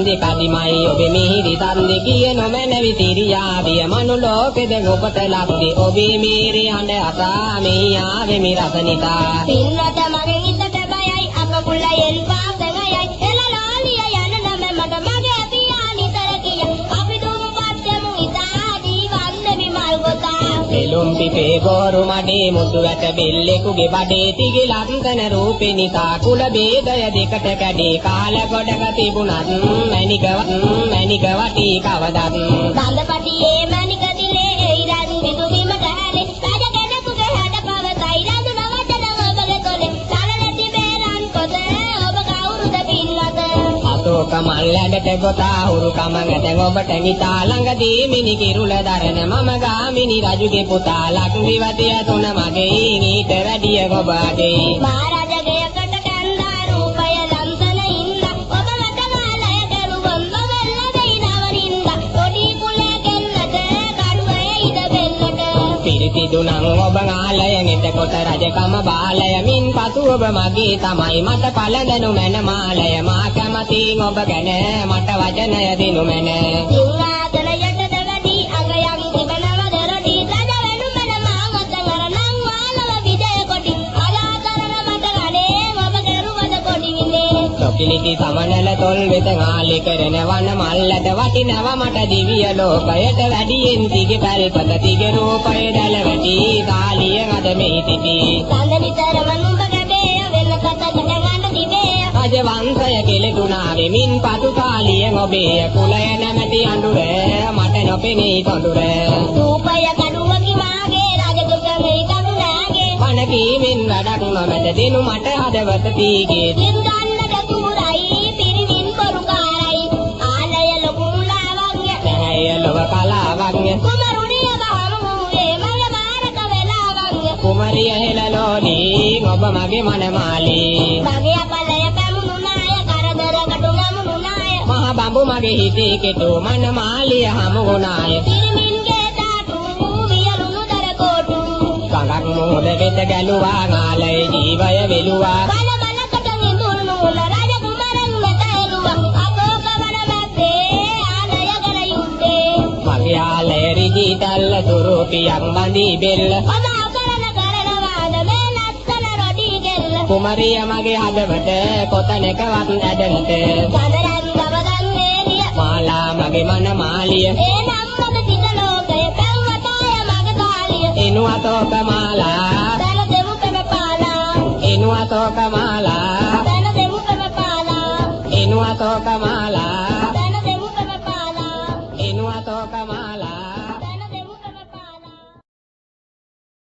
දෙකදිමයි ඔබේ මිහිරි තන්දි කියන මැනවි සිරියාවිය මනුලෝකෙද ඔබට ලක්දි ඔබේ මිහිරි හඬ අසා මෙහි ආවෙමි රසනිතා පින්නත මගෙන් ඉතට බයයි අකකුලයෙන් පාසගයයි එළලාලිය යන නම මට මගේ පියා නිතර කිය අපි දුමු පත්‍යමු ඉතා ජීවන්න විමල් ගොතා එළුම් පිපේ ගෝරු මඩේ මුතු ඇට බෙල්ලෙකුගේ බඩේ තිගි ලක්කන රූපෙනිතා කුල බේදය දෙකට කැඩේ කාල ගොඩක තිබුණත් මැනික වටී කවදත් දන්දපටියේ මැනික දිලේ ඉරන් විදුබිමට හැලේ රජ කෙනෙකුගේ හැඩ පවතයි රඳුන වචන ඔබගේ තොලේ සරලති බේරන් පොත ඔබ කවුරුද පින්නත අතෝක මල්ලඩට ගොතා හුරු කම ගැටෙන් ඔබට නිතා ළඟදී මිනි කිරුල දරන මම ගාමිනි රජුගේ පුතා ලක්දිවතිය තුන මගේ ඊට වැඩිය ඔබගේ මහරජගයකට කන්දා රූපය ලංසන ඉන්න ඔබ වටමාලය කරුවම් ඔබල්ල දෙයිනවරින්ද පොඩි කුලේ කෙල්ලට කඩුවේ ඉද බෙල්ලට පිරිති දුනං ඔබ ආලයෙන් එතකොට රජකම බාලය මින් පසු ඔබ මගේ තමයි මට පළඳනු මැන මාලය මා කැමතින් ඔබ ගැන මට වචනය දිනු මැන සිංහාසනයට දෙවැඩි අගයන් තිබෙනව දරඩි රජ වෙනුමන මාමත වරණං වාලව විජය කොටි අලාතරන මට ගඩේ ඔබ කරුවද කොඩි විඳේ සොකිලිටි සමනල තොල් වෙත ආලි කරන වන මල්ලට වටිනව මට දිව්‍ය ලෝකයට වැඩියෙන් දිග පැල්පත දිග රූපය දැල වැටි තාලිය අද මෙහි තිබි සඳ නිතරම නුඹ ගැබේ වෙන කත ජනගන්න දිවේ රජ වංශය කෙලෙතුණා වෙමින් පසු කාලිය ඔබේ කුලය නැමැති අඳුර මට නොපෙනී කොඳුර රූපය කඩුවකි මාගේ රජදුකමේ කඳුනාගේ වන කීමෙන් වැඩක් නොමැත දිනු මට හදවත තීගේ සින්දන්නට තුරයි පිරිමින් බොරුකාරයි ආලය ලොකු මුලාවක්ය ඇය ලොව කලාවක්ය කුමරුණිය බහමුවේ මගේ මාරක වෙලාවක්ය කුමරිය හෙළලෝනී ඔබ මගේ මනමාලී මගේ අපලය පැමුණුනාය කරදර කටු ගමුණුනාය මහ බඹු මගේ හිතේ කෙටු මනමාලිය හමුුණාය පිරිමින්ගේ තාටු වියලුණු දරකොටු කඟක් මෝද වෙත ගැලුවා නාලය ජීවය වෙලුවා බල බලකට නිඳුණු රජ කුමරන් වෙත එළුවා අශෝක වන මැද්දේ ආලය කර යුද්ධේ මගේ ආලය රිදී තල්ල තුරුපියක් බඳී බෙල්ල ඔබ අකරණ කරනවාද මේ ලස්සන රොඩි ගෙල්ල කුමරිය මගේ හදවත කොතැනකවත් ඇදන්ත සඳරන් ගවගන්නේ දිය මාලා මගේ මනමාලිය ඒ නම්මද සිත ලෝකය පැව්වතාය මගේ කාලිය එනු අතෝක මාලා දැන දෙමු පෙමපාලා එනු අතෝක මාලා දැන දෙමු පෙමපාලා එනු අතෝක මාලා